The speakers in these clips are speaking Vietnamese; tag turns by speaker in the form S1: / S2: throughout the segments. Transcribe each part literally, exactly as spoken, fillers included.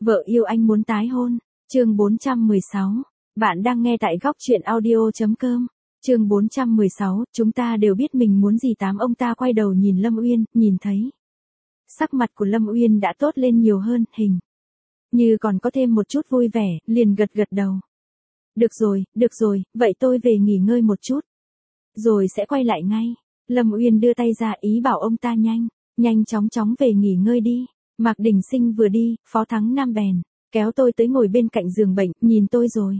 S1: Vợ yêu anh muốn tái hôn. Chương bốn trăm mười sáu. Bạn đang nghe tại góc truyện audio.com. Chương bốn trăm mười sáu, chúng ta đều biết mình muốn gì. Tám ông ta quay đầu nhìn Lâm Uyên, nhìn thấy sắc mặt của Lâm Uyên đã tốt lên nhiều hơn, hình như còn có thêm một chút vui vẻ, liền gật gật đầu. Được rồi, được rồi, vậy tôi về nghỉ ngơi một chút, rồi sẽ quay lại ngay. Lâm Uyên đưa tay ra ý bảo ông ta nhanh, nhanh chóng chóng về nghỉ ngơi đi. Mạc Đình Sinh vừa đi, Phó Thắng Nam bèn kéo tôi tới ngồi bên cạnh giường bệnh, nhìn tôi rồi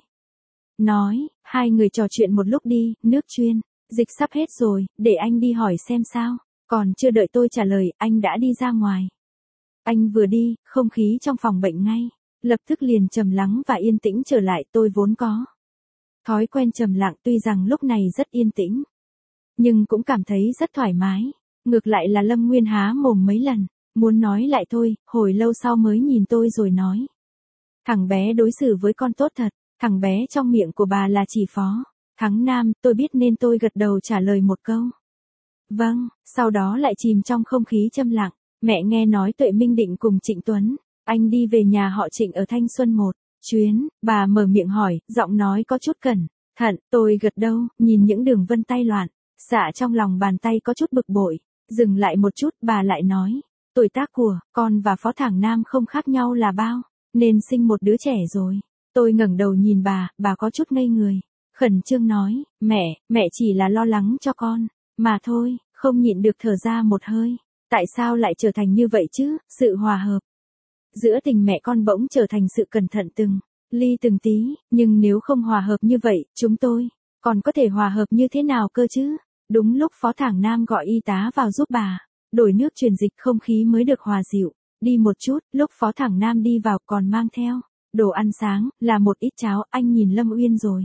S1: nói, hai người trò chuyện một lúc đi, nước chuyên dịch sắp hết rồi, để anh đi hỏi xem sao. Còn chưa đợi tôi trả lời, anh đã đi ra ngoài. Anh vừa đi, không khí trong phòng bệnh ngay lập tức liền trầm lắng và yên tĩnh trở lại. Tôi vốn có thói quen trầm lặng, tuy rằng lúc này rất yên tĩnh, nhưng cũng cảm thấy rất thoải mái. Ngược lại là Lâm Nguyên há mồm mấy lần, muốn nói lại thôi, hồi lâu sau mới nhìn tôi rồi nói. Thằng bé đối xử với con tốt thật. Thằng bé trong miệng của bà là chỉ Phó Thắng Nam. Tôi biết nên tôi gật đầu trả lời một câu vâng, sau đó lại chìm trong không khí trầm lặng. Mẹ nghe nói Tuệ Minh định cùng Trịnh Tuấn Anh đi về nhà họ Trịnh ở Thanh Xuân một chuyến. Bà mở miệng hỏi, giọng nói có chút cẩn thận. Tôi gật đầu, nhìn những đường vân tay loạn xạ trong lòng bàn tay có chút bực bội. Dừng lại một chút, bà lại nói, tuổi tác của con và Phó Thắng Nam không khác nhau là bao, nên sinh một đứa trẻ rồi. Tôi ngẩng đầu nhìn bà, bà có chút ngây người, khẩn trương nói, mẹ, mẹ chỉ là lo lắng cho con mà thôi. Không nhịn được thở ra một hơi. Tại sao lại trở thành như vậy chứ? Sự hòa hợp giữa tình mẹ con bỗng trở thành sự cẩn thận từng ly từng tí. Nhưng nếu không hòa hợp như vậy, chúng tôi còn có thể hòa hợp như thế nào cơ chứ? Đúng lúc Phó Thắng Nam gọi y tá vào giúp bà đổi nước truyền dịch, không khí mới được hòa dịu đi một chút. Lúc Phó Thắng Nam đi vào còn mang theo đồ ăn sáng, là một ít cháo. Anh nhìn Lâm Uyên rồi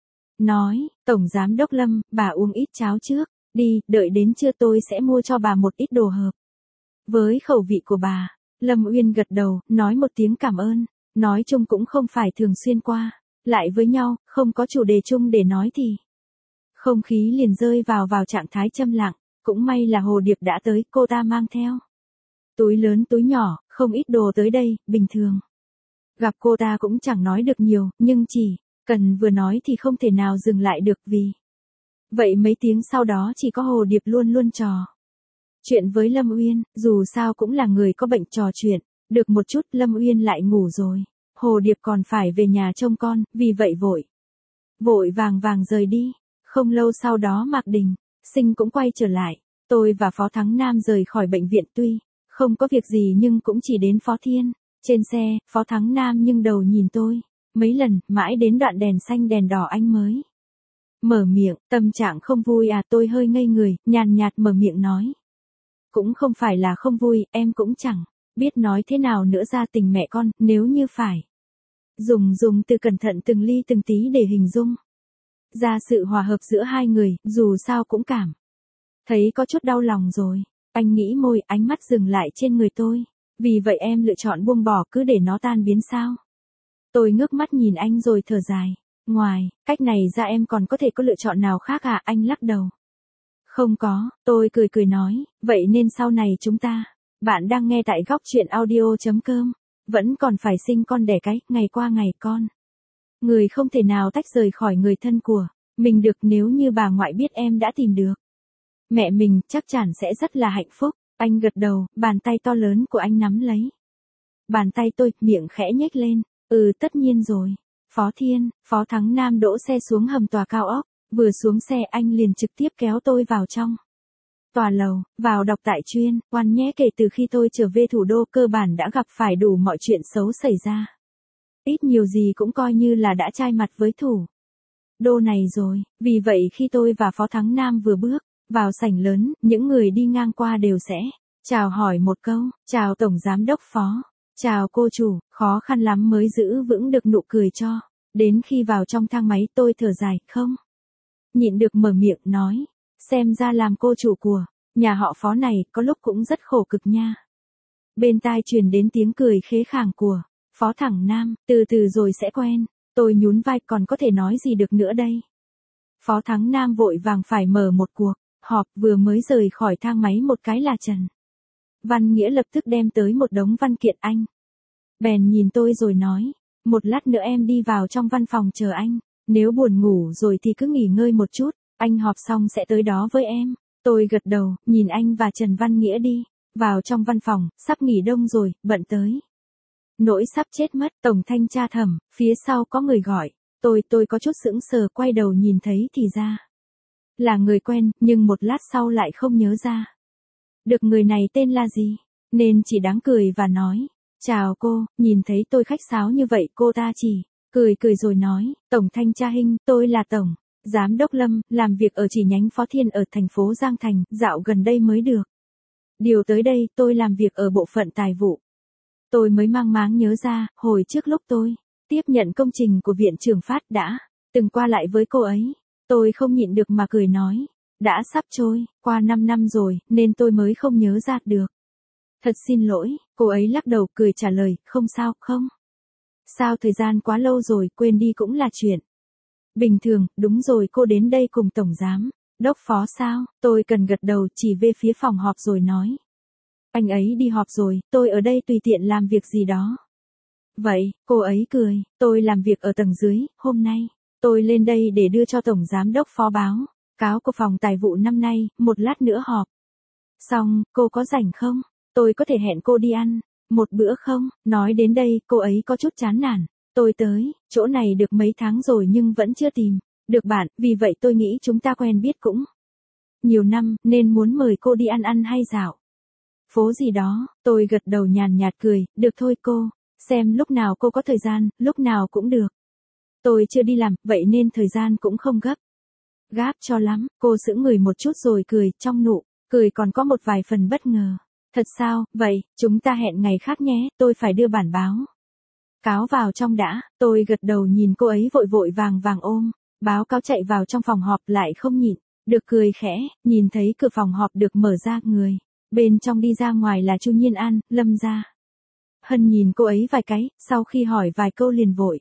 S1: nói, Tổng Giám đốc Lâm, bà uống ít cháo trước đi, đợi đến trưa tôi sẽ mua cho bà một ít đồ hợp với khẩu vị của bà. Lâm Uyên gật đầu, nói một tiếng cảm ơn. Nói chung cũng không phải thường xuyên qua lại với nhau, không có chủ đề chung để nói thì không khí liền rơi vào vào trạng thái trầm lặng. Cũng may là Hồ Điệp đã tới, cô ta mang theo túi lớn túi nhỏ, không ít đồ tới đây. Bình thường gặp cô ta cũng chẳng nói được nhiều, nhưng chỉ cần vừa nói thì không thể nào dừng lại được. Vì vậy mấy tiếng sau đó chỉ có Hồ Điệp luôn luôn trò chuyện với Lâm Uyên. Dù sao cũng là người có bệnh, trò chuyện được một chút Lâm Uyên lại ngủ rồi. Hồ Điệp còn phải về nhà trông con, vì vậy vội vội vàng vàng rời đi. Không lâu sau đó Mạc Đình Sinh cũng quay trở lại. Tôi và Phó Thắng Nam rời khỏi bệnh viện, tuy không có việc gì nhưng cũng chỉ đến Phó Thiên. Trên xe, Phó Thắng Nam nhưng đầu nhìn tôi mấy lần, mãi đến đoạn đèn xanh đèn đỏ anh mới mở miệng. Tâm trạng không vui à? Tôi hơi ngây người, nhàn nhạt mở miệng nói. Cũng không phải là không vui, em cũng chẳng biết nói thế nào nữa ra. Tình mẹ con, nếu như phải dùng dùng từ cẩn thận từng ly từng tí để hình dung ra sự hòa hợp giữa hai người, dù sao cũng cảm thấy có chút đau lòng rồi. Anh nghĩ môi, ánh mắt dừng lại trên người tôi. Vì vậy em lựa chọn buông bỏ, cứ để nó tan biến sao? Tôi ngước mắt nhìn anh rồi thở dài. Ngoài cách này ra em còn có thể có lựa chọn nào khác à? Anh lắc đầu. Không có. Tôi cười cười nói, vậy nên sau này chúng ta. Bạn đang nghe tại góc truyện audio.com. Vẫn còn phải sinh con đẻ cái, ngày qua ngày con người không thể nào tách rời khỏi người thân của mình được. Nếu như bà ngoại biết em đã tìm được mẹ mình, chắc chắn sẽ rất là hạnh phúc. Anh gật đầu, bàn tay to lớn của anh nắm lấy bàn tay tôi, miệng khẽ nhếch lên. Ừ, tất nhiên rồi. Phó Thiên, Phó Thắng Nam đỗ xe xuống hầm tòa cao ốc. Vừa xuống xe anh liền trực tiếp kéo tôi vào trong tòa lầu, vào đọc tại chuyên quan nhé. Kể từ khi tôi trở về thủ đô, cơ bản đã gặp phải đủ mọi chuyện xấu xảy ra. Ít nhiều gì cũng coi như là đã chai mặt với thủ đô này rồi. Vì vậy khi tôi và Phó Thắng Nam vừa bước vào sảnh lớn, những người đi ngang qua đều sẽ chào hỏi một câu, chào Tổng Giám đốc Phó, chào cô chủ. Khó khăn lắm mới giữ vững được nụ cười cho đến khi vào trong thang máy. Tôi thở dài, không nhịn được mở miệng nói, xem ra làm cô chủ của nhà họ Phó này có lúc cũng rất khổ cực nha. Bên tai truyền đến tiếng cười khế khàng của Phó Thắng Nam, từ từ rồi sẽ quen. Tôi nhún vai, còn có thể nói gì được nữa đây. Phó Thắng Nam vội vàng phải mở một cuộc họp, vừa mới rời khỏi thang máy một cái là Trần Văn Nghĩa lập tức đem tới một đống văn kiện. Anh Bèn nhìn tôi rồi nói, một lát nữa em đi vào trong văn phòng chờ anh, nếu buồn ngủ rồi thì cứ nghỉ ngơi một chút, anh họp xong sẽ tới đó với em. Tôi gật đầu, nhìn anh và Trần Văn Nghĩa đi, vào trong văn phòng, sắp nghỉ đông rồi, bận tới. Nỗi sắp chết mất, tổng thanh tra Thẩm, phía sau có người gọi, tôi tôi có chút sững sờ quay đầu nhìn thấy thì ra là người quen, nhưng một lát sau lại không nhớ ra được người này tên là gì, nên chỉ đáng cười và nói, chào cô. Nhìn thấy tôi khách sáo như vậy cô ta chỉ cười cười rồi nói, tổng thanh tra Hinh, tôi là tổng giám đốc Lâm, làm việc ở chi nhánh Phó Thiên ở thành phố Giang Thành, dạo gần đây mới được điều tới đây, tôi làm việc ở bộ phận tài vụ. Tôi mới mang máng nhớ ra, hồi trước lúc tôi tiếp nhận công trình của Viện Trưởng Phát đã từng qua lại với cô ấy. Tôi không nhịn được mà cười nói, đã sắp trôi qua năm năm rồi, nên tôi mới không nhớ ra được. Thật xin lỗi, cô ấy lắc đầu cười trả lời, không sao, không sao, thời gian quá lâu rồi, quên đi cũng là chuyện bình thường. Đúng rồi, cô đến đây cùng tổng giám đốc Phó sao? Tôi cần gật đầu chỉ về phía phòng họp rồi nói, anh ấy đi họp rồi, tôi ở đây tùy tiện làm việc gì đó. Vậy, cô ấy cười, tôi làm việc ở tầng dưới, hôm nay tôi lên đây để đưa cho tổng giám đốc Phó báo cáo của phòng tài vụ năm nay, một lát nữa họp xong, cô có rảnh không? Tôi có thể hẹn cô đi ăn một bữa không? Nói đến đây, cô ấy có chút chán nản. Tôi tới chỗ này được mấy tháng rồi nhưng vẫn chưa tìm được bạn, vì vậy tôi nghĩ chúng ta quen biết cũng nhiều năm, nên muốn mời cô đi ăn ăn hay dạo phố gì đó. Tôi gật đầu nhàn nhạt cười, được thôi cô, xem lúc nào cô có thời gian, lúc nào cũng được. Tôi chưa đi làm, vậy nên thời gian cũng không gấp gáp cho lắm. Cô sững người một chút rồi cười, trong nụ cười còn có một vài phần bất ngờ. Thật sao, vậy, chúng ta hẹn ngày khác nhé, tôi phải đưa bản báo cáo vào trong đã. Tôi gật đầu nhìn cô ấy vội vội vàng vàng ôm báo cáo chạy vào trong phòng họp, lại không nhịn được cười khẽ, nhìn thấy cửa phòng họp được mở ra, người bên trong đi ra ngoài là Chu Nhiên An, Lâm Gia Hân nhìn cô ấy vài cái, sau khi hỏi vài câu liền vội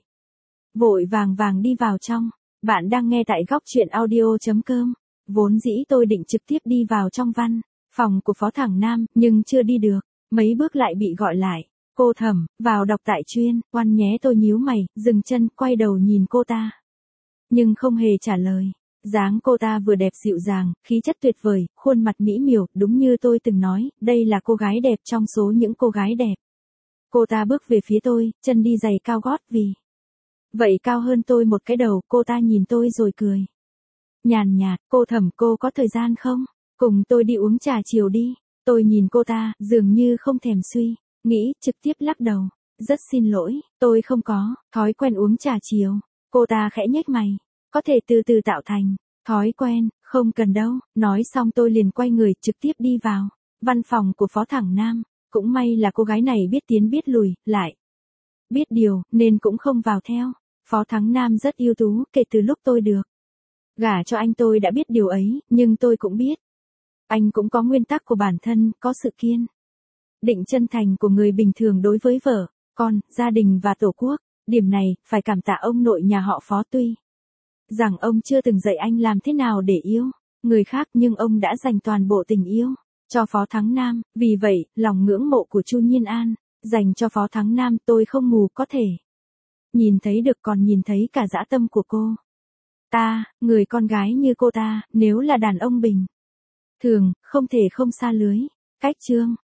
S1: vội vàng vàng đi vào trong. Bạn đang nghe tại góc truyện audio.com. Vốn dĩ tôi định trực tiếp đi vào trong văn phòng của Phó Thẳng Nam, nhưng chưa đi được mấy bước lại bị gọi lại. Cô Thẩm, vào đọc tại chuyên quan nhé. Tôi nhíu mày, dừng chân, quay đầu nhìn cô ta, nhưng không hề trả lời. Dáng cô ta vừa đẹp dịu dàng, khí chất tuyệt vời, khuôn mặt mỹ miều, đúng như tôi từng nói, đây là cô gái đẹp trong số những cô gái đẹp. Cô ta bước về phía tôi, chân đi giày cao gót, vì vậy cao hơn tôi một cái đầu. Cô ta nhìn tôi rồi cười nhàn nhạt, cô Thẩm, cô có thời gian không? Cùng tôi đi uống trà chiều đi. Tôi nhìn cô ta, dường như không thèm suy nghĩ, trực tiếp lắc đầu. Rất xin lỗi, tôi không có thói quen uống trà chiều. Cô ta khẽ nhếch mày, có thể từ từ tạo thành thói quen, không cần đâu. Nói xong tôi liền quay người trực tiếp đi vào văn phòng của Phó Thẳng Nam. Cũng may là cô gái này biết tiến biết lùi, lại biết điều, nên cũng không vào theo. Phó Thắng Nam rất ưu tú, kể từ lúc tôi được gả cho anh tôi đã biết điều ấy, nhưng tôi cũng biết anh cũng có nguyên tắc của bản thân, có sự kiên định chân thành của người bình thường đối với vợ, con, gia đình và tổ quốc. Điểm này, phải cảm tạ ông nội nhà họ Phó, tuy rằng ông chưa từng dạy anh làm thế nào để yêu người khác, nhưng ông đã dành toàn bộ tình yêu cho Phó Thắng Nam. Vì vậy, lòng ngưỡng mộ của Chu Nhiên An dành cho Phó Thắng Nam tôi không mù có thể nhìn thấy được, còn nhìn thấy cả dã tâm của cô ta. Người con gái như cô ta, nếu là đàn ông bình thường, không thể không xa lưới. Cách chương